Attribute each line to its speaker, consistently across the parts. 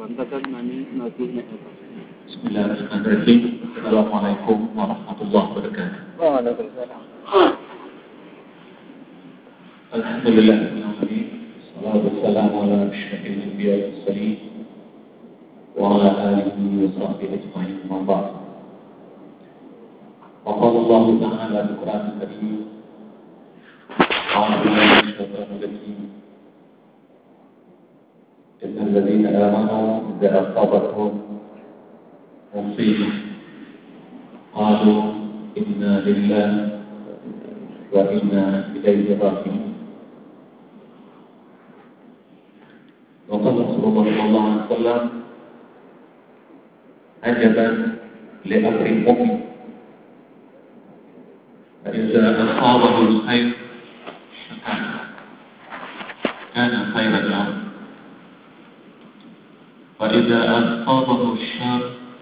Speaker 1: Bismillahirrahmanirrahim. Assalamualaikum warahmatullahi wabarakatuh.
Speaker 2: Waalaikumsalam.
Speaker 1: Alhamdulillah. Wassalatu wassalamu ala asyrafil anbiya'i wal mursalin wa ala alihi wa sahbihi ajma'in. Amma ba'd. Wa qala Allah ta'ala fil Qur'anil Karim. A'udzu billahi minasyaitonir rajim. Innal ladzina amanu idza asabatuhum musibah qalu inna lillahi wa inna ilaihi raji'un. Wa qala Rasulullah sallallahu alaihi wasallam ajaban li amri mu'min fa idza asabahu al-khair kana khairan lahu wa idza asabahu ash-shar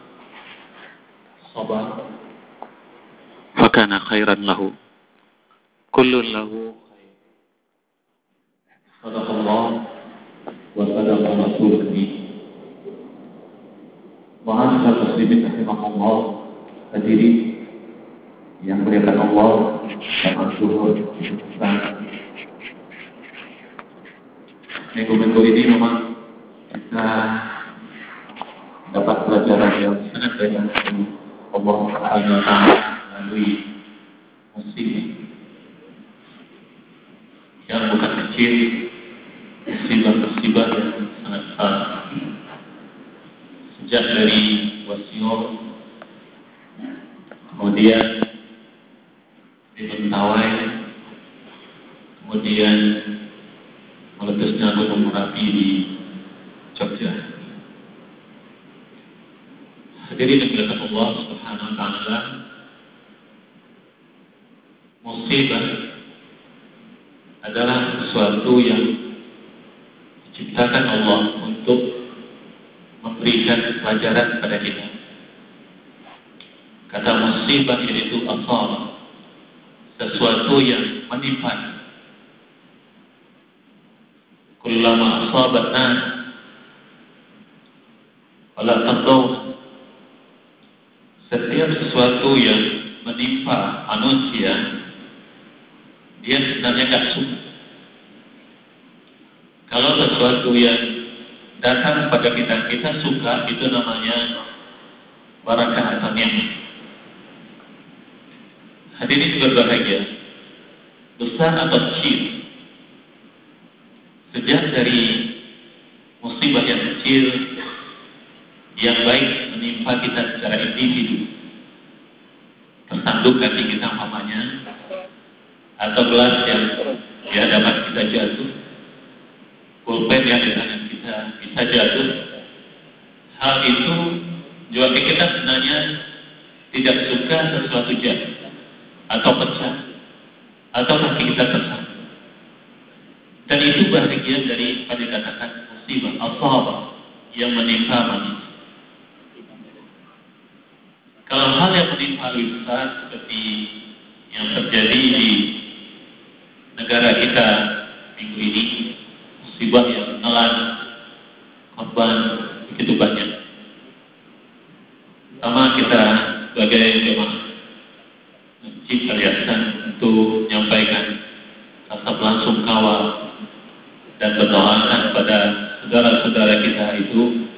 Speaker 1: sabar fakana khairan lahu kullun lahu khair. Sadaqallah wa sadaqa rasulul karim. Ma'asyiral muslimin rahimakumullah, hadirin yang muliakan Allah dan Rasulullah. Minggu-minggu ini memang kita dapat pelajaran yang sangat banyak dari Allah Subhanahu wa taala melalui musibah yang bukan kecil, musibah-musibah yang sangat besar. Sejak dari Wasior, kemudian di Mentawai, kemudian meledusnya Gunung Merapi di Jogja. Hadirin yang dimuliakan Allah Subhanahu wa taala, musibah adalah sesuatu yang diciptakan Allah untuk memberikan pelajaran kepada kita. Kata musibah yaitu asal, sesuatu yang menimpa. Kullama asabat nas wala taqaw, setiap sesuatu yang menimpa manusia dia sebenarnya tidak suka. Kalau sesuatu yang datang pada kita suka, itu namanya barakah atau nikmat. Hadirin berbahagia, besar atau kecil, sejak dari musibah yang kecil yang baik menimpa kita secara individu, tersandung kaki kita umpamanya, atau gelas yang di hadapan kita jatuh, pulpen yang di tangan kita bisa jatuh. Hal itu juga kita sebenarnya tidak suka sesuatu jatuh atau pecah atau kaki kita tersandung, dan itu bagian dari pada dikatakan musibah asal yang menimpa manusia. Kalau hal yang menimpa lebih besar seperti yang terjadi di negara kita minggu ini, musibah yang menelan korban begitu banyak. Pertama, kita sebagai jemaah masjid Al-Ihsan untuk menyampaikan rasa belasungkawa dan berdoakan pada saudara-saudara kita itu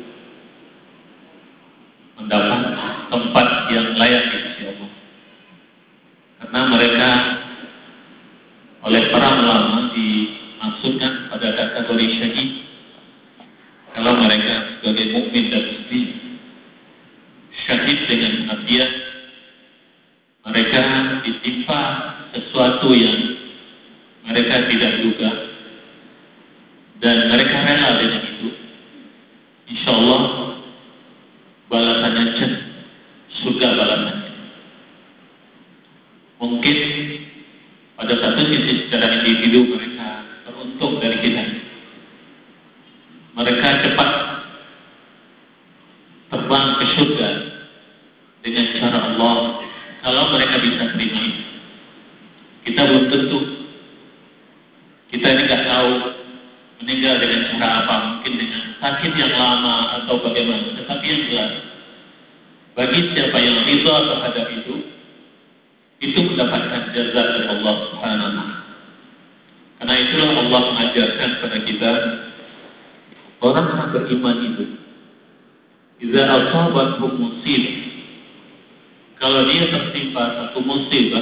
Speaker 1: mendapat tempat yang layak di sisi Allah, karena mereka oleh para ulama dimaksudkan pada kategori syahid kalau mereka sebagai mukmin dan muslim syahid dengan artian mereka ditimpa sesuatu yang mereka tidak duga dan mereka rela dengan itu. Insya Allah balasannya jannah, surga balasannya. Mungkin pada satu sisi secara individu mereka beruntung dari kita. Mereka cepat terbang ke surga dengan cara Allah. Kalau mereka bisa terima itu, kita belum tentu. Kita ini nggak tahu meninggal dengan cara apa, mungkin dengan sakit yang lama atau bagaimana. Tetapi yang jelas, bagi siapa yang ridha terhadap itu mendapatkan jaza dari Allah Subhanahu wa taala. Karena itulah Allah mengajarkan kepada kita, orang yang beriman itu idza asabathu musibah, kalau dia tertimpa satu musibah,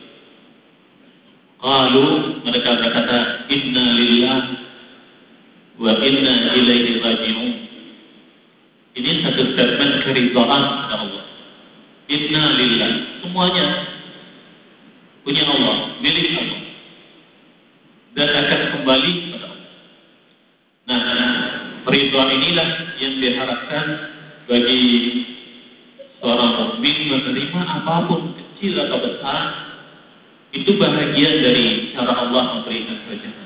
Speaker 1: qalu, mereka berkata, inna lillahi wa inna ilaihi raji'un. Ini satu statement keridhaan kepada Allah. Inna lillahi, semuanya punya Allah, milik Allah, dan akan kembali kepada Allah. Nah, keridhaan inilah yang diharapkan bagi seorang mukmin, menerima apapun kecil atau besar. Itu bahagian dari cara Allah memberikan rezeki.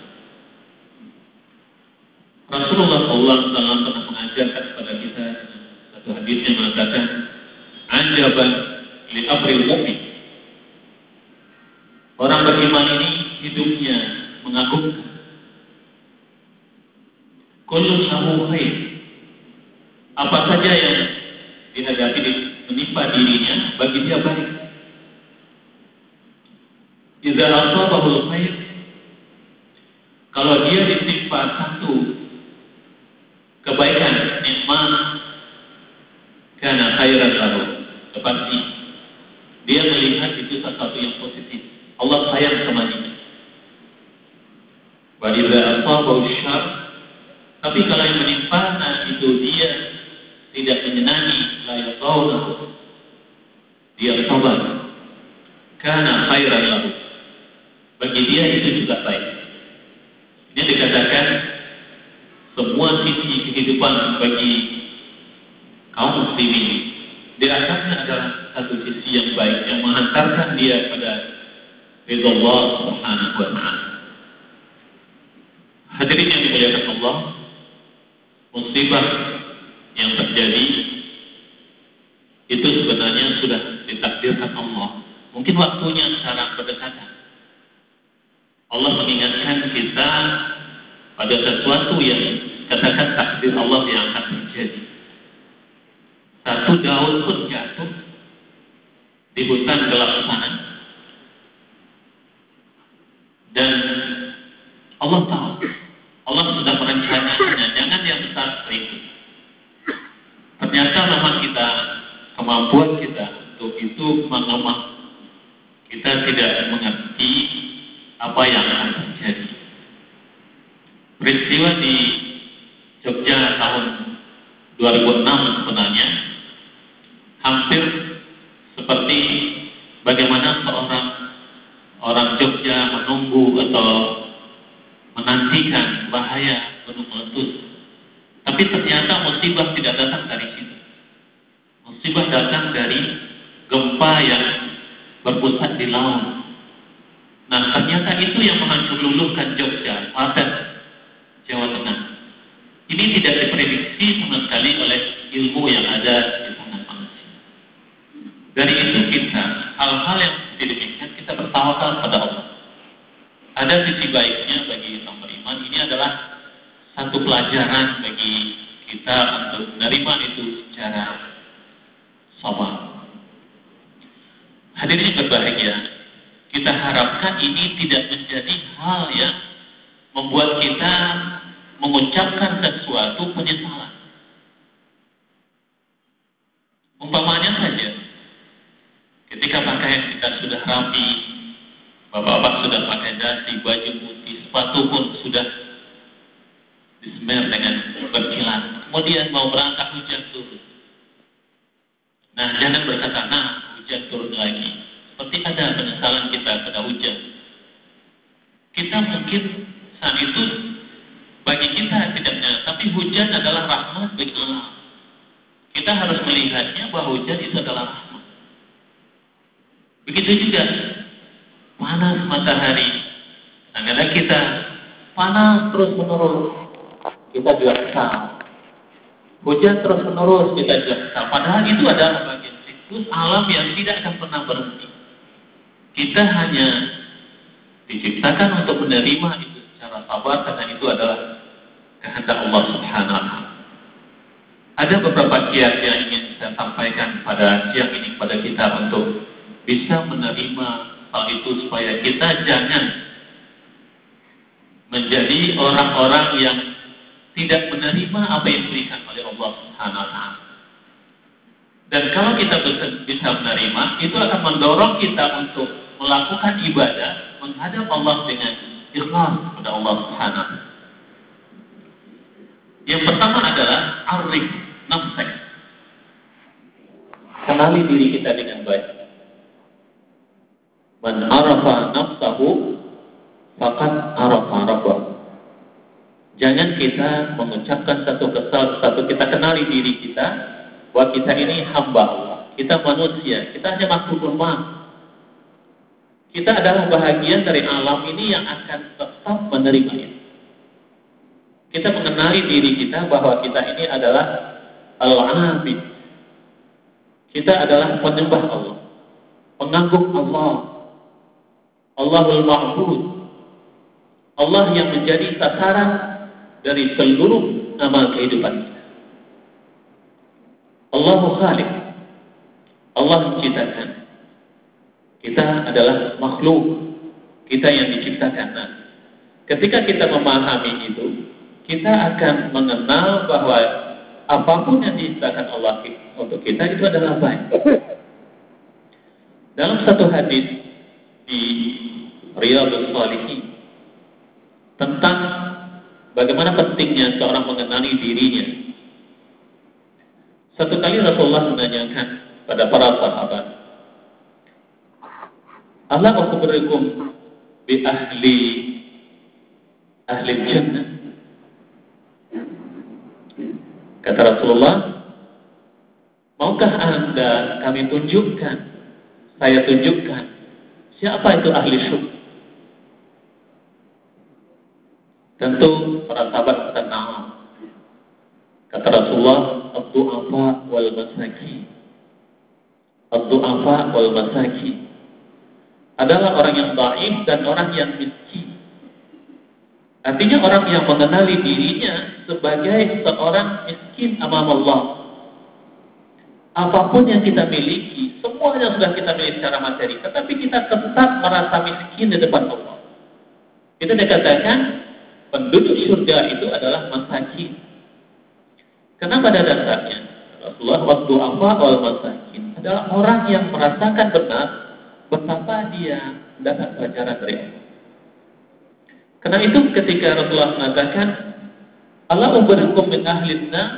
Speaker 1: Rasulullah SAW pernah mengajarkan kepada kita satu hadis yang mengatakan, "Ajaban li amril mu'min." Orang beriman ini hidupnya mengagumkan. Kullu lahu khair. Apa saja yang dihadapi menimpa dirinya bagi dia baik. Idza asabahu khair, kalau dia ditimpa satu kebaikan, nikmat, kana khairan lahu, pasti dia melihat itu sesuatu yang positif. Allah sayang sama dia. Wa idza asabahu syarr, tapi kalau yang menimpa itu dia tidak menyenangi, la yaqawna, dia sabar, kana khairan lahu, bagi dia itu juga baik. Ini dikatakan semua sisi kehidupan bagi kaum muslimin dirasakan adalah satu sisi yang baik yang menghantarkan dia pada ridha Allah Subhanahu wa taala. Hadirin yang dimuliakan Allah, musibah yang terjadi itu sebenarnya sudah ditakdirkan Allah. Mungkin waktunya sekarang berdekatan. Allah mengingatkan kita pada sesuatu yang katakan takdir Allah yang akan terjadi. Satu daun pun jatuh di hutan gelap sana, dan Allah tahu, Allah sudah merencanakannya. Jangan yang besar seperti itu. Ternyata memang kita, kemampuan kita untuk itu lemah. Kita tidak mengerti apa yang akan terjadi. Peristiwa di Jogja tahun 2006 sebenarnya hampir seperti bagaimana orang Jogja menunggu atau menantikan bahaya gunung meletus. Tapi ternyata musibah tidak datang dari situ. Musibah datang dari gempa yang berpusat di laut. Nah, ternyata itu yang menghancur-luluhkan Jogja, Klaten, Jawa Tengah. Ini tidak diprediksi sama sekali oleh ilmu yang ada di tangan manusia. Dari itu kita, hal-hal yang demikian kita bertawakal pada Allah. Ada sisi baiknya bagi orang beriman. Ini adalah satu pelajaran bagi kita untuk menerima itu secara sabar. Hadirin yang berbahagia, kita harapkan ini tidak menjadi hal yang membuat kita mengucapkan sesuatu penyesalan. Umpamanya saja, ketika pakaian kita sudah rapi, bapak-bapak sudah pakai dasi, baju putih, sepatu pun sudah disemer dengan berkilat. Kemudian mau berangkat hujan turun. Nah, jangan berkata, hujan turun lagi. Seperti ada penyesalan kita pada hujan. Kita mungkin saat itu bagi kita tidak menyesal, tapi hujan adalah rahmat bagi Allah. Kita harus melihatnya bahwa hujan itu adalah rahmat. Begitu juga panas matahari. Kadang-kadang kita panas terus menerus, kita juga kesal. Hujan terus menerus, kita juga kesal. Padahal itu adalah bagian siklus alam yang tidak akan pernah berhenti. Kita hanya diciptakan untuk menerima itu secara sabar, karena itu adalah kehendak Allah Subhanahu wa taala. Ada beberapa kiat yang ingin saya sampaikan pada siang ini kepada kita untuk bisa menerima hal itu supaya kita jangan menjadi orang-orang yang tidak menerima apa yang diberikan oleh Allah Subhanahu wa taala. Dan kalau kita bisa menerima, itu akan mendorong kita untuk melakukan ibadah menghadap Allah dengan ikhlas kepada Allah Subhanahu wa taala. Yang pertama adalah arif nafsak. Kenali diri kita dengan baik. Man arafa nafsahu faqad arafa rabbahu. Jangan kita mengucapkan satu kita kenali diri kita bahwa kita ini hamba Allah, kita manusia, kita hanya makhluk lemah. Kita adalah bahagian dari alam ini yang akan tetap menerimanya. Kita mengenali diri kita bahwa kita ini adalah al-abid. Kita adalah penyembah Allah, pengagum Allah, Allahul Ma'bud, Allah yang menjadi sasaran dari seluruh amal kehidupan kita. Allahu Khaliq, Allah menciptakan. Kita adalah makhluk, kita yang diciptakan. Nah, ketika kita memahami itu, kita akan mengenal bahwa apapun yang diciptakan Allah untuk kita itu adalah baik. Dalam satu hadis di Riyadhus Shalihin tentang bagaimana pentingnya seorang mengenali dirinya. Satu kali Rasulullah menanyakan pada para sahabat, "Ala ukhbirukum bi ahli jannah?" Kata Rasulullah, "Maukah Anda saya tunjukkan siapa itu ahli syurga?" Tentu para sahabat kata na'am. Kata Rasulullah, "Ad-du'afa wal masakin." Ad-du'afa wal masakin adalah orang yang dhaif dan orang yang miskin. Artinya orang yang mengenali dirinya sebagai seorang miskin amam Allah. Apapun yang kita miliki, semuanya sudah kita miliki secara materi, tetapi kita tetap merasa miskin di depan Allah. Itu dikatakan penduduk surga itu adalah masakin. Karena pada dasarnya Rasulullah waktu apa wal masakin adalah orang yang merasakan benar betapa dia mendapat pelajaran dari Allah. Karena itu ketika Rasulullah mengatakan, "Ala ukhbirukum min ahlin nar?"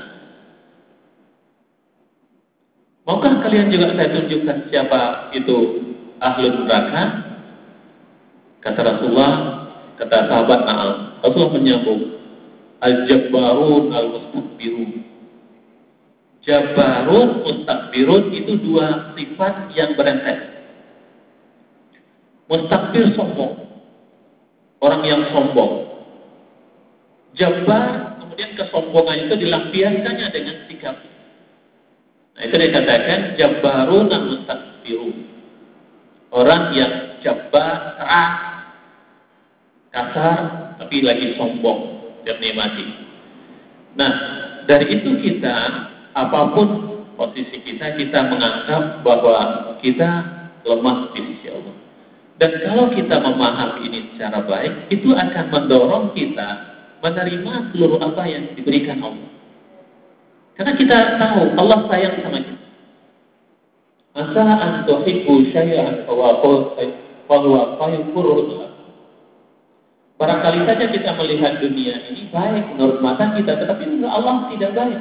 Speaker 1: Maukah kalian juga saya tunjukkan siapa itu ahlul neraka? Kata Rasulullah, kata sahabat na'am. Rasulullah menyambung, "Al-jabbarun al-mustakbirun." Jabbarun, mustakbirun itu dua sifat yang berentet. Mustakbir sombong, orang yang sombong. Jabbar, kemudian kesombongan itu dilampiaskannya dengan sikap. Nah, itu dikatakan jabbarun dan mustakbirun. Orang yang jabbar, keras, kasar, tapi lagi sombong dan menikmati. Nah, dari itu kita, apapun posisi kita menganggap bahwa kita lemah di sisi Allah. Dan kalau kita memahami ini secara baik, itu akan mendorong kita menerima seluruh apa yang diberikan Allah. Karena kita tahu Allah sayang sama kita. Asa an tuhibbu syai'an fa huwa khayrun. Barangkali saja kita melihat dunia ini baik menurut mata kita, tetapi menurut Allah tidak baik.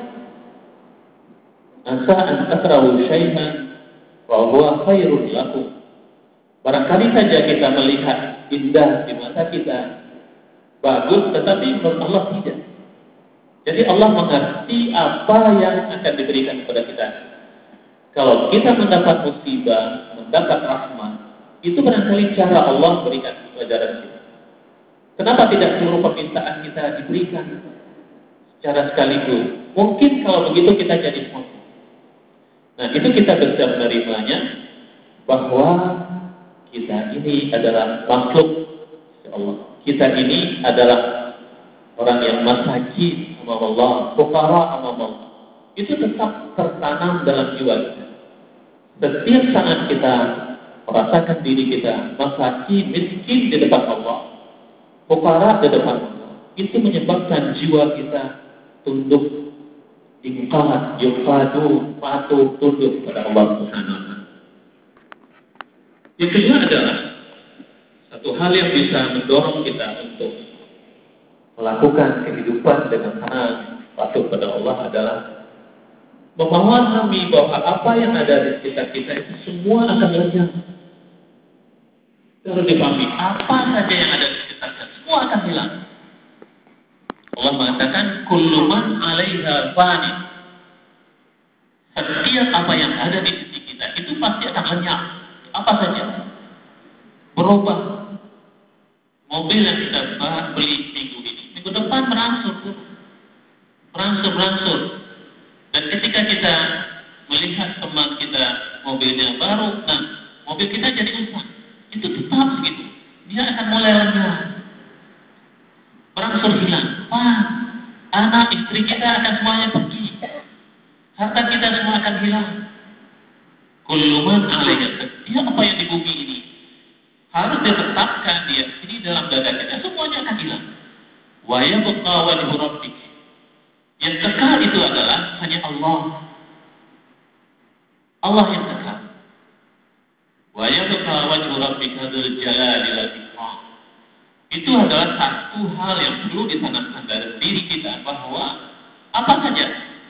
Speaker 1: Asa an takrahu syai'an fa huwa khairun lakum. Barangkali saja kita melihat indah di mata kita, bagus, tetapi menurut Allah tidak. Jadi Allah mengerti apa yang akan diberikan kepada kita. Kalau kita mendapat musibah, mendapat rahmat, itu barangkali cara Allah berikan pelajaran kita. Kenapa tidak seluruh permintaan kita diberikan secara sekaligus? Mungkin kalau begitu kita jadi sombong. Nah, itu kita bisa menerimanya bahwa kita ini adalah makhluk Allah. Kita ini adalah orang yang masakin amam Allah, fuqara amam Allah. itu tetap tertanam dalam jiwa kita. Setiap saat kita merasakan diri kita miskin di depan Allah, fuqara di depan Allah, itu menyebabkan jiwa kita tunduk, patuh, tunduk pada Allah Subhanahu wa Ta'ala. Yang kedua adalah satu hal yang bisa mendorong kita untuk melakukan kehidupan dengan tenang, patuh pada Allah adalah memahami bahwa apa yang ada di sekitar kita itu semua akan lenyap. Harus dipahami, apa saja yang ada di sekitar kita semua akan hilang. Allah mengatakan, kullu man 'alaiha fani. Setiap apa yang ada di sisi kita itu pasti akan lenyap. Apa saja? Berubah. Mobil yang kita beli minggu depan berangsur. Dan ketika kita melihat teman kita mobilnya baru, nah mobil kita jadi rusak, itu tetap begitu. Dia akan mulai lenyap, berangsur hilang. Anak istri kita akan semuanya pergi, harta kita semua akan hilang. Kullu man 'alaiha, setiap apa yang di bumi ini harus ditetapkan dia ini dalam dada kita, semuanya akan hilang. Wa yabqa wajhu rabbik. Yang kekal itu adalah hanya Allah. Allah yang kekal. Wa yabqa wajhu rabbika dzul jalali wal ikram. Itu adalah satu hal yang perlu ditanamkan dalam diri kita, bahwa apa saja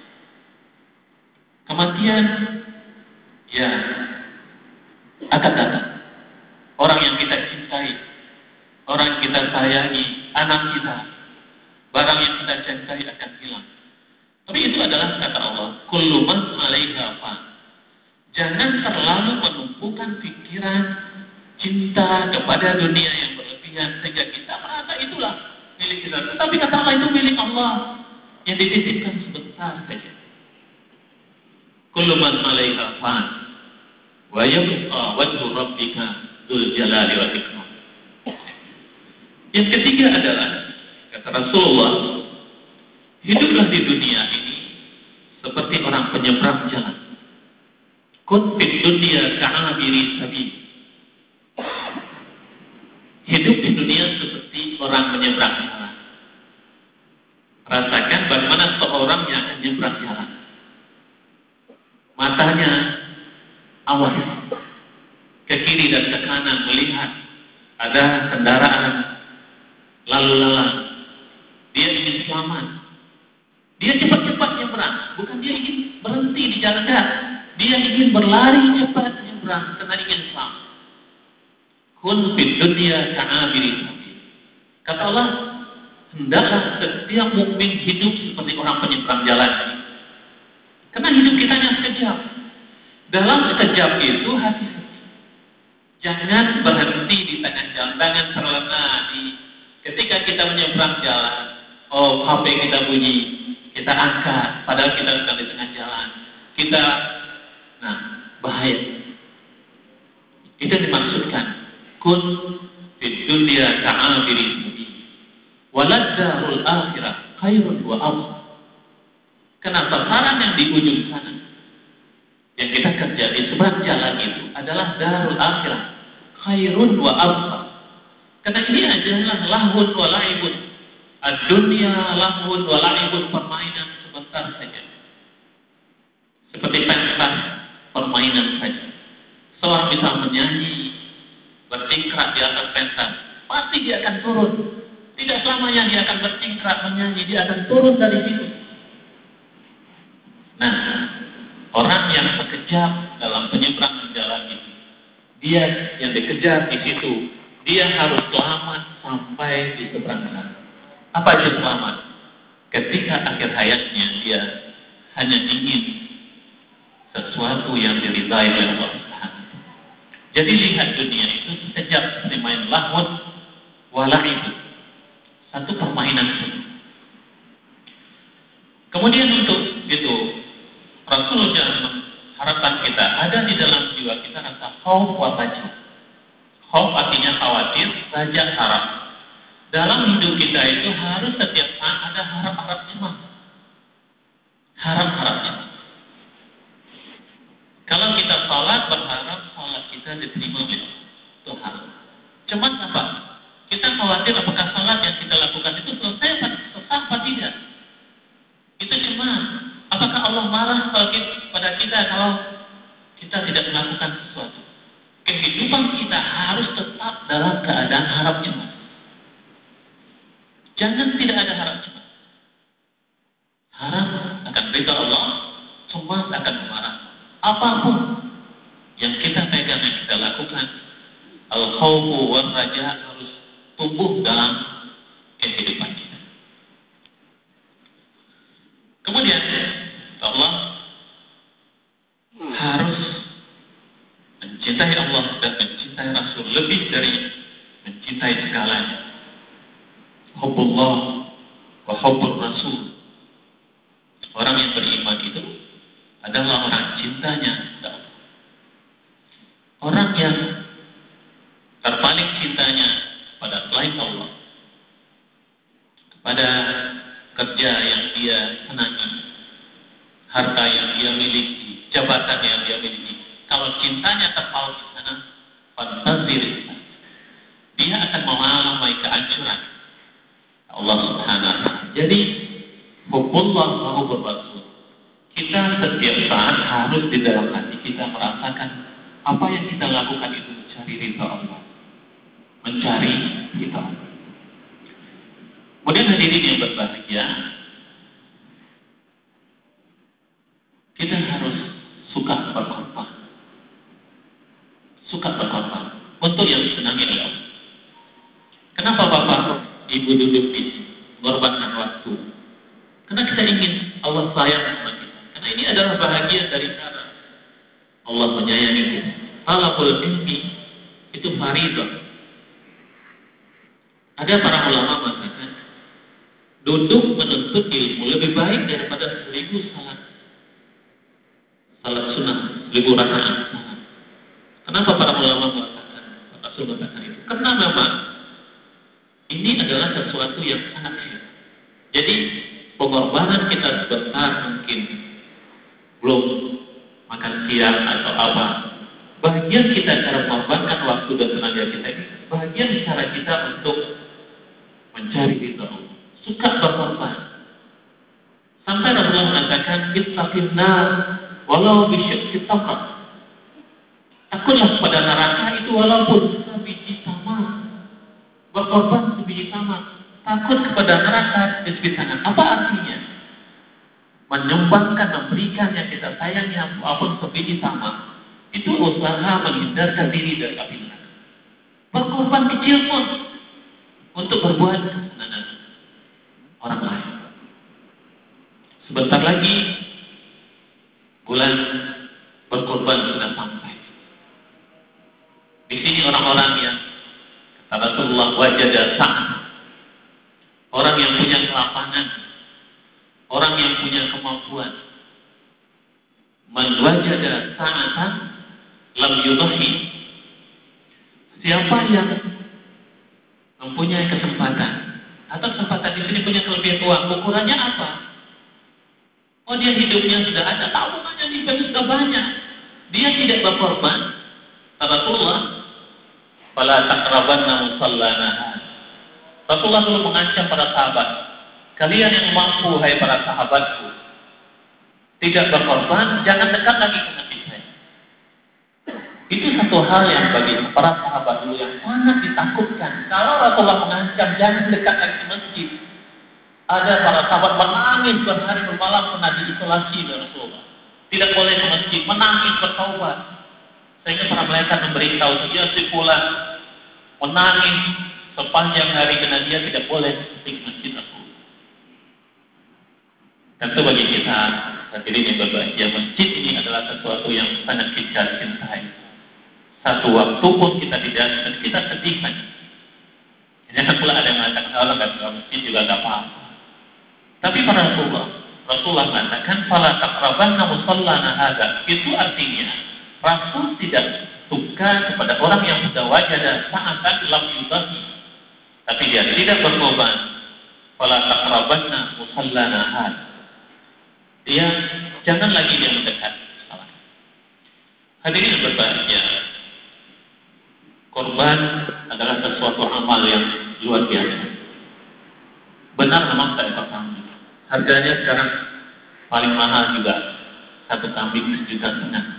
Speaker 1: kematian ya akan datang. Orang yang kita cintai, orang yang kita sayangi, anak kita, barang yang kita cintai akan hilang. Tapi itu adalah kata Allah, kullu man 'alaiha fan. Jangan terlalu menumpukan pikiran cinta kepada dunia yang berlebihan sehingga kita merasa itulah milik kita. Tetapi kata Allah, itu milik Allah yang dititipkan sebentar saja. Kullu man 'alaiha fan wa yabqa wajhu rabbika dzul jalali wal ikram. Yang ketiga adalah kata Rasulullah, hiduplah di dunia ini seperti orang penyeberang jalan. Kun fid dunya ka'abiri sabil. Hidup di dunia seperti orang menyeberang jalan. Rasakan bagaimana seorang yang akan menyeberang jalan. Matanya awas ke kiri dan ke kanan melihat ada kendaraan lalu lalang. Dia ingin selamat. Dia cepat-cepat nyebrang. Bukan dia ingin berhenti di jalan dah. Dia ingin berlari cepat nyebrang karena ingin selamat. Kun fid dunya ka'abiri sabil. Kata Allah, hendaklah setiap mukmin hidup seperti orang penyeberang jalan. Karena hidup kita hanya sekejap. Dalam sekejap itu hati-hati. Jangan berhenti di tengah jalan. Jangan terlena ketika kita menyeberang jalan. Oh, HP kita bunyi, kita angkat, padahal kita sedang di tengah jalan. Bahaya. Itu dimaksudkan. Kun fid dunya ka'abiri sabil. Walad darul akhirah khairun wa afdal. Kenapa saran yang di ujung sana yang kita kerja di seberang jalan itu adalah darul akhirah khairun wa afdal. Karena ini adalah lahun wa la'ibun. Ad-dunya lahun wa la'ibun, permainan sebentar saja. Seperti pentas, permainan saja. Seorang bisa menyanyi, bertingkrak di atas pentas, pasti dia akan turun. Tidak selamanya dia akan bertingkrak menyanyi, dia akan turun dari situ. Nah, orang yang sekejap dalam penyeberangan jalan itu, dia yang dikejar di situ, dia harus selamat sampai di seberang sana. Apa itu selamat? Ketika akhir hayatnya dia hanya ingin sesuatu yang diridai oleh Allah Subhanahu. Jadi lihat dunia itu sekejap seperti main lahun wala itu. Satu permainan saja. Kemudian untuk itu Rasulullah mengharapkan kita ada di dalam jiwa kita rasa khauf wa raja. Khauf artinya khawatir, raja harap. Dalam hidup kita itu harus setiap saat ada harap-harap cemas. Harap-harap cemas. bisa diterima oleh Allah. Itu hal. Cuman apa? Kita khawatir apakah salat yang kita lakukan itu selesai apa tidak? Itu cuma apakah Allah marah pada kita kalau kita tidak melakukan sesuatu? Kehidupan kita harus tetap dalam keadaan harap cemas. Jangan tidak ada harap cemas. Harap akan ridha Allah, cemas akan marah. Apapun yang kita pegang, yang kita lakukan, al-khawfu wal raja harus tumbuh dalam kehidupan kita. Kemudian Allah harus mencintai Allah dan mencintai Rasul lebih dari mencintai segalanya. Hubbullah wa hubbur Rasul. Orang yang beriman itu adalah orang cintanya kepada Allah. Orang yang terpaling cintanya pada selain Allah, kepada kerja yang dia senangi, harta yang dia miliki, jabatan yang dia miliki. Kalau cintanya terpaut di sana, fantazir, dia akan mengalami kehancuran Allah Subhanahu wa Ta'ala. Jadi, hubbullah wa hubbur Rasul. Kita setiap saat harus di dalam hati kita merasakan apa yang kita lakukan itu mencari ridha Allah, mencari ridha Allah. Kemudian hadirin yang berbahagia, kita harus suka berkorban. Suka berkorban untuk yang disenangi oleh Allah. Kenapa Bapak, Ibu duduk di sini mengorbankan waktu? Karena kita ingin Allah sayang sama kita. Karena ini adalah bahagian dari cara Allah menyayangi kita. Talabul ilmi itu faridah. Ada para ulama mengatakan duduk menuntut ilmu lebih baik daripada 1000 salat sunnah, 1000 rakaat salat. Kenapa para ulama mengatakan, Rasul mengatakan itu? Karena memang ini adalah sesuatu yang sangat hebat. Jadi pengorbanan kita sebentar mungkin belum makan siang atau apa. Bagian kita cara mengorbankan waktu dan tenaga kita ini, bagian cara kita untuk mencari ridha Allah. Suka berkorban. Sampai Rasulullah mengatakan, ittaqinna walau bisyikki tamrah. Takutlah kepada neraka itu walaupun sebiji tamar. Berkorban sebiji tamar. Takut kepada neraka sebiji tangan. Apa artinya? Menyumbangkan, memberikan yang kita sayangi apapun sebiji tamar. Itu usaha menghindarkan diri dari api neraka. Berkorban kecil pun untuk berbuat kesenangan orang lain. Sebentar lagi bulan berkorban sudah sampai. Di sini orang-orang yang kata Rasulullah wajada sa'at, orang yang punya kelapangan, orang yang punya kemampuan. Man wajada sa'atan lam yudahi. Siapa yang mempunyai kesempatan atau kesempatan di sini punya kelebihan uang, ukurannya apa? Oh, dia hidupnya sudah ada, tabungannya di bank sudah banyak, dia tidak berkorban. Rasulullah fala taqrabanna musallana. Rasulullah dulu mengancam para sahabat, kalian yang mampu, hai para sahabatku, tidak berkorban, jangan dekat lagi ke masjid saya. Itu satu hal yang bagi para sahabat dulu yang sangat ditakutkan. Kalau Rasulullah mengancam jangan dekat lagi ke masjid, ada para sahabat menangis berhari bermalam pernah diisolasi oleh Rasulullah. Tidak boleh ke masjid, menangis bertaubat. Sehingga para malaikat memberitahu dia si fulan menangis sepanjang hari karena dia tidak boleh ke masjid Rasulullah. Tentu bagi kita hadirin yang berbahagia, masjid ini adalah sesuatu yang sangat kita cintai. Satu waktu pun kita tidak, kita sedih kan. Jangan pula ada yang mengatakan Allah nggak ke masjid juga nggak apa-apa. Tapi para Rasulullah mengatakan fala taqrabanna musallana hadza. Itu artinya Rasul tidak suka kepada orang yang sudah wajada sa'atan lam yudahi, tapi dia tidak berkorban. Fala taqrabanna musallana hadza. Dia jangan lagi dia mendekat. Hadirin berbahagia, Korban adalah sesuatu amal yang luar biasa. Benar memang tak ekor kambing. Harganya sekarang paling mahal juga. Satu kambing 1,5 juta.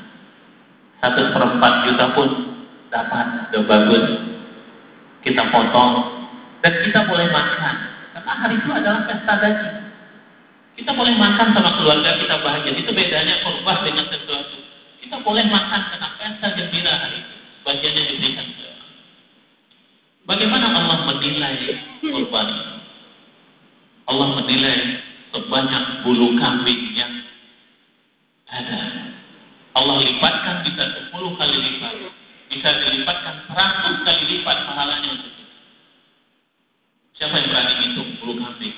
Speaker 1: 1/4 juta pun dapat, udah bagus. Kita potong dan kita boleh makan. Karena hari itu adalah pesta daging. Kita boleh makan sama keluarga kita bahagia. Itu bedanya korban dengan sesuatu. Kita boleh makan karena pesta gembira hari itu. Bagiannya diberikan ke orang. Bagaimana Allah menilai korban ini? Allah menilai sebanyak bulu kambing yang ada. Allah lipatkan bisa 10 kali lipat. Bisa dilipatkan 100 kali lipat pahalanya untuk itu. Siapa yang berani hitung bulu kambing?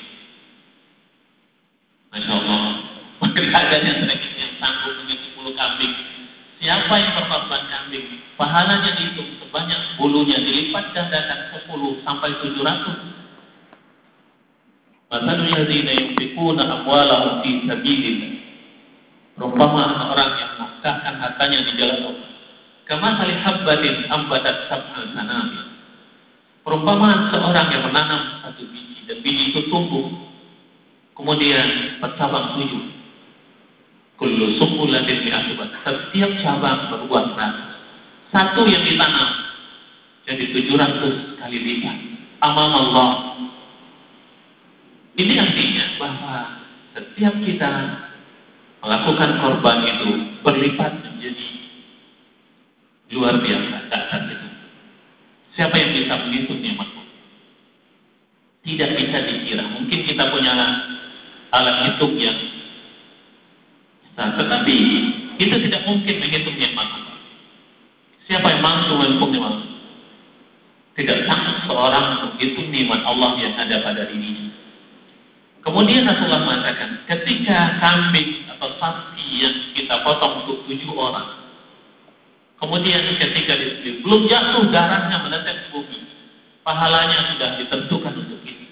Speaker 1: Masya Allah. Mungkin adanya sedikit yang sanggup menghitung bulu kambing. Siapa yang berkorban kambing? Pahalanya dihitung sebanyak bulunya dilipat gandakan 10 sampai 700. Masalul ladzina yunfiquna amwalahum fi sabilillah. Rumpama orang yang menafkahkan hartanya di jalan Allah. Kama sali habbatin ambatat sab'al sanabil. Perumpamaan seorang yang menanam satu biji dan biji itu tumbuh, kemudian bercabang 7. Kullu sumbulatin mi'atubat. Setiap cabang berbuah 100. Satu yang ditanam jadi 700 kali lipat. Amal Allah. Ini artinya bahwa setiap kita melakukan korban itu berlipat menjadi luar biasa dahsyat itu. Siapa yang bisa menghitungnya, Mas? Tidak bisa dikira. Mungkin kita punya alat hitung yang besar, tetapi itu tidak mungkin menghitungnya, Mas. Siapa yang mampu menghitungnya, Mas? Tidak sanggup seorang menghitung nikmat Allah yang ada pada dirinya. Kemudian Rasulullah mengatakan, ketika kambing atau sapi yang kita potong untuk 7 orang, kemudian ketika disembelih belum jatuh darahnya menetes bumi, pahalanya sudah ditentukan untuk itu.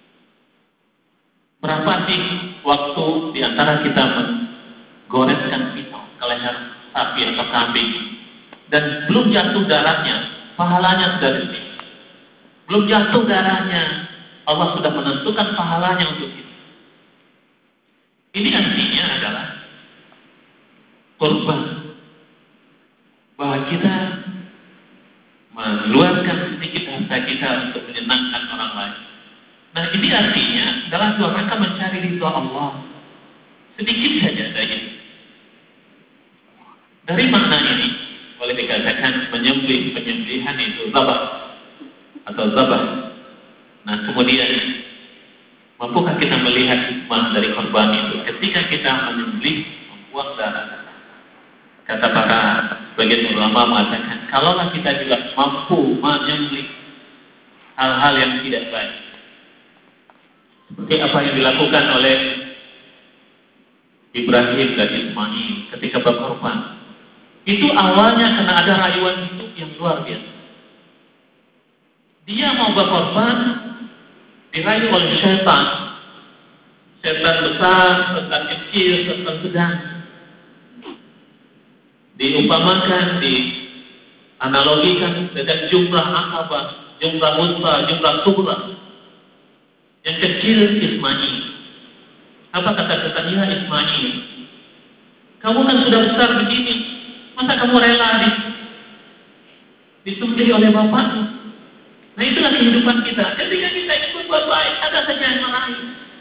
Speaker 1: Berapa sih waktu diantara kita menggoreskan pisau ke leher sapi atau kambing dan belum jatuh darahnya, pahalanya sudah ditentukan. Belum jatuh darahnya, Allah sudah menentukan pahalanya untuk itu. Ini artinya adalah korban, bahwa kita mengeluarkan sedikit harta kita untuk menyenangkan orang lain. Nah, ini artinya adalah dalam rangka mencari ridha Allah. Sedikit saja saja. Dari makna ini boleh dikatakan penyembelihan itu zabah atau zabah. Nah, kemudian mampukah kita melihat hikmah dari korban itu ketika kita menyembelih membuang darah? Kata para sebagian ulama mengatakan, kalaulah kita juga mampu menyembelih hal-hal yang tidak baik, seperti apa yang dilakukan oleh Ibrahim dan Ismail ketika berkorban, itu awalnya karena ada rayuan hidup yang luar biasa. Dia mau berkorban, dirayu oleh setan besar, setan kecil, setan sedang. Diumpamakan, dianalogikan dengan jumlah Aqabah, jumlah Wusta, jumlah Sughra. Yang kecil Ismail. Apa kata setan? Ya Ismail, kamu kan sudah besar begini, masa kamu rela disembelih oleh bapakmu? Nah, itulah kehidupan kita. Ketika kita ingin berbuat baik, ada saja yang marahi.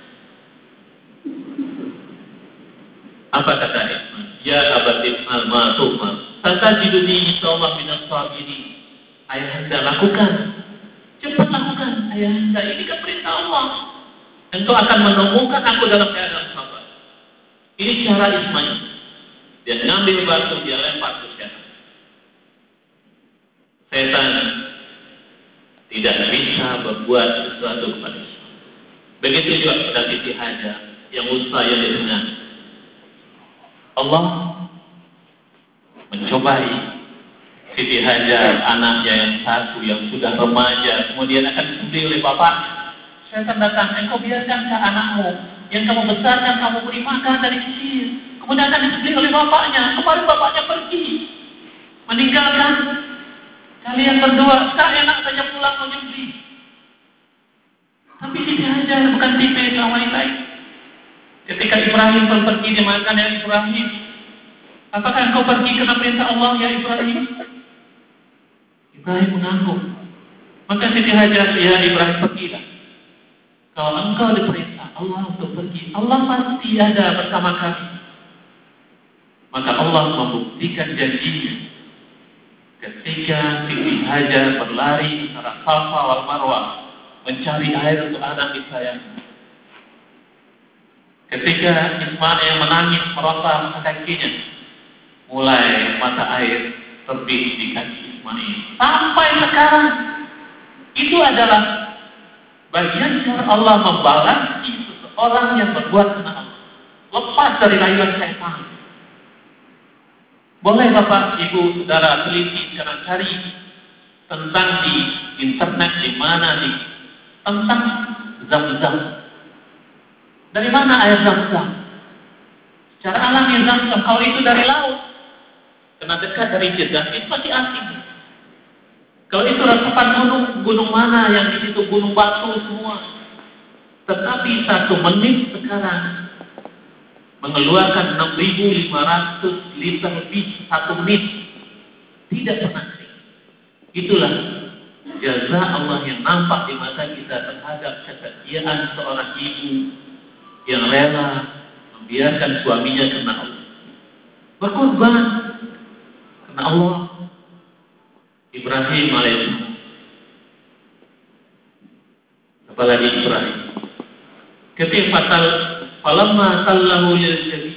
Speaker 1: Apa kata Ismail? Ya abatif al-ma'tumah, satajiduni insyaallah minas sabirin. Ayahanda, lakukan. Cepat lakukan, ayahanda. Ini kan perintah Allah. Engkau akan menemukan aku dalam keadaan sabar. Ini cara Ismail. Dia ngambil batu, dia lempar ke setan. Setan tidak bisa berbuat sesuatu kepada Ismail. Begitu juga pada Siti Hajar yang usaha yang di tengah. Allah mencobai Siti Hajar, anaknya yang satu yang sudah remaja, kemudian akan disembelih oleh bapaknya. Setan datang, engkau biarkan anakmu yang kamu besarkan, kamu beri makan dari kecil, kemudian akan disembelih oleh bapaknya. Kemarin bapaknya pergi, meninggalkan Kalian berdua, sekarang enak saja pulang menyembeli. Tapi Siti Hajar bukan tipe kaum wanita. Ketika Ibrahim pun pergi dimakan dengan Ibrahim, apakah engkau pergi karena perintah Allah ya Ibrahim? Ibrahim mengangguk. Maka Siti Hajar, ya Ibrahim pergilah. Kalau engkau diperintah Allah untuk pergi, Allah pasti ada bersama kami. Maka Allah membuktikan janjinya. Ketika Siti Hajar berlari antara Safa wal Marwah mencari air untuk anak disayangnya. Ketika Ismail menangis merosot kakinya, mulai mata air terbit di kaki Ismail. Sampai sekarang itu adalah bagian cara Allah membalas seseorang yang berbuat kena Allah, lepas dari rayuan syaitan. Boleh Bapak, Ibu, Saudara teliti sekarang cari tentang di internet di mana nih tentang Zam-Zam. Dari mana air Zam-Zam? Secara alami Zam-Zam kalau itu dari laut, karena dekat dari Jeddah, itu pasti asing. Kalau itu resapan gunung mana yang di situ gunung batu semua. Tetapi 1 menit sekarang mengeluarkan 6.500 liter lebih 1 menit, tidak pernah kering. Itulah jaza Allah yang nampak di mata kita terhadap kesetiaan seorang ibu yang rela membiarkan suaminya kena Allah, berkorban kena Allah. Ibrahim alaihissalam, apalagi Ibrahim ketika falamma sallahu lil jabin,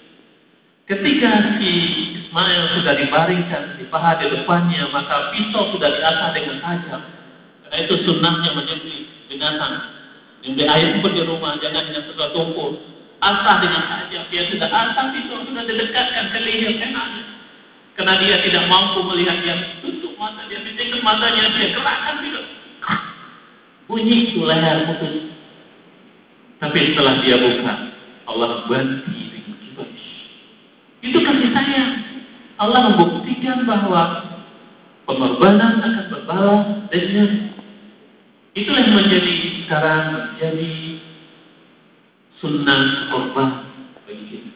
Speaker 1: ketika si Ismail sudah dibaringkan di paha di depannya, maka pisau sudah diasah dengan tajam. Karena itu sunnahnya menyembelih binatang. Nyembelih ayam pun di rumah, jangan dengan sesuatu tumpul. Asah dengan tajam. Dia sudah asah, pisau sudah didekatkan ke leher kanannya. Karena dia tidak mampu melihat, dia tutup mata, dia pinggirkan matanya, dia gerakkan tidak. Bunyi itu leher putus. Tapi setelah dia buka, Allah ganti dengan kibas. Itu kasih sayang. Allah membuktikan bahwa pengorbanan akan berbalas dengan itulah yang menjadi sekarang menjadi sunnah korban bagi kita.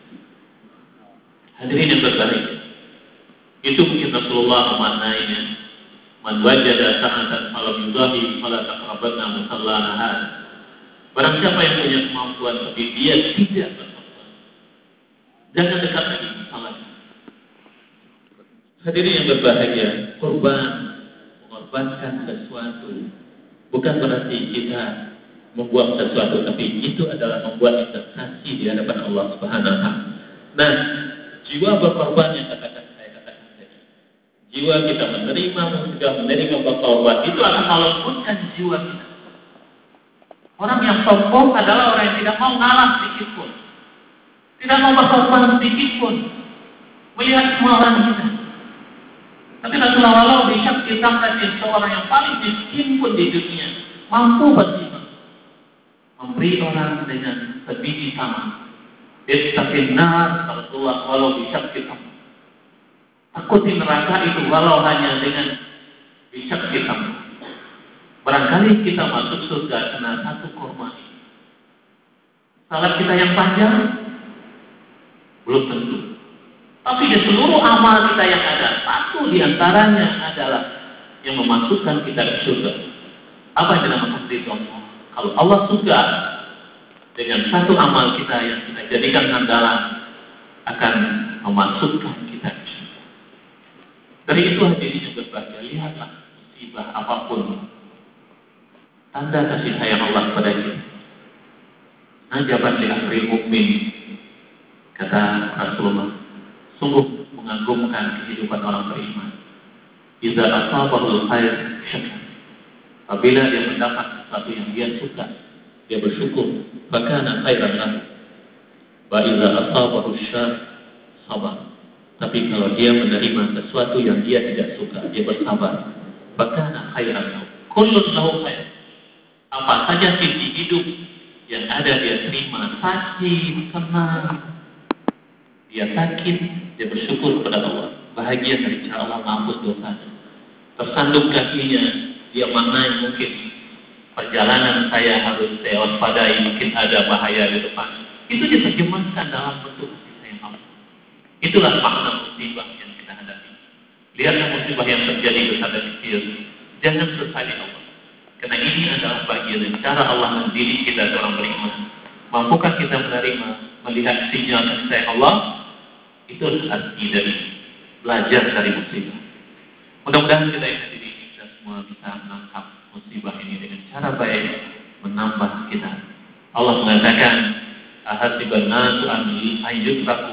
Speaker 1: Hadirin yang berbahagia, itu mungkin Rasulullah memaknainya. Man wajada sa'atan falam yudahi fala taqrabanna musallana. Barang siapa yang punya kemampuan tapi dia tidak berkorban, jangan dekat lagi salahnya. Hadirin yang berbahagia, korban, mengorbankan sesuatu bukan berarti kita membuat sesuatu, tapi itu adalah membuat investasi di hadapan Allah Subhanahu wa taala. Nah, jiwa berkorban yang saya katakan tadi, jiwa kita sudah menerima berkorban, itu akan melembutkan jiwa kita. Orang yang sombong adalah orang yang tidak mau ngalah sedikit pun, tidak mau berkorban sedikit pun, melihat semua orang kita. Tapi Rasulullah walau bisa kita melihat seorang yang paling miskin pun di dunia mampu berjimat, memberi orang dengan sebiji sama. Istaqin nar, Rasulullah walau bisa kita takuti neraka itu walau hanya dengan bisa kita. Barangkali kita masuk surga karena satu kurma ini. Salat kita yang panjang belum tentu. Tapi di seluruh amal kita yang ada, satu di antaranya adalah yang memasukkan kita ke surga. Apa yang dinamakan ridho Allah? Kalau Allah suka dengan satu amal kita yang kita jadikan andalan, akan memasukkan kita ke surga. Dari itu hadirin yang berbahagia, lihatlah musibah apapun, tanda kasih sayang Allah kepada kita. Najaban li amri mukmin, kata Rasulullah, sungguh mengagumkan kehidupan orang beriman. Idza asabahul khair syakar. Apabila dia mendapat sesuatu yang dia suka, dia bersyukur, fakana khairan lahu. Wa idza asabahu syarr sabar. Tapi kalau dia menerima sesuatu yang dia tidak suka, dia bersabar, fakana khairan lahu. Kullun lahu khair. Apa saja sisi hidup yang ada dia terima, sakit, senang, dia sakit, dia bersyukur kepada Allah, bahagia dari cara Allah menghapus dosa. tersandung kakinya, dia maknanya mungkin perjalanan saya harus saya waspadai, mungkin ada bahaya di depan. Itu diterjemahkan dalam bentuk kasih sayang Allah. Itulah makna musibah yang kita hadapi. Lihatlah musibah yang terjadi besar dan kecil. Jangan sesali Allah. Karena ini adalah bagian dari cara Allah mendidik kita seorang beriman. Mampukah kita menerima, melihat sinyal kasih sayang Allah? Itu arti dari belajar dari musibah. Mudah-mudahan kita yang hadir ini kita semua bisa menangkap musibah ini dengan cara baik, menambah kita. Allah mengatakan, ahasiban nasu an yutraku.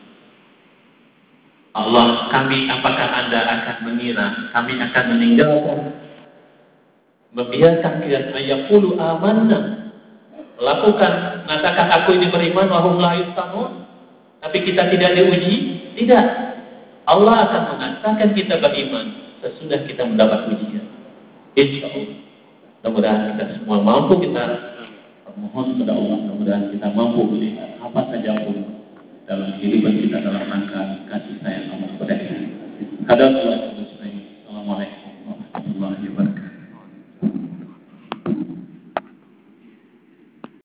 Speaker 1: Allah, apakah Anda akan mengira kami akan meninggalkan, membiarkan kalian ayaqulu amanna, mengatakan aku ini beriman wahum la yuftanun, tapi kita tidak diuji? Tidak. Allah akan mengatakan kita beriman sesudah kita mendapat ujian. Insyaallah. Mudah-mudahan kita semua mampu, kita mohon kepada Allah, mudah-mudahan kita mampu melihat apa saja pun dalam kehidupan kita dalam rangka kasih sayang Allah kepada kita.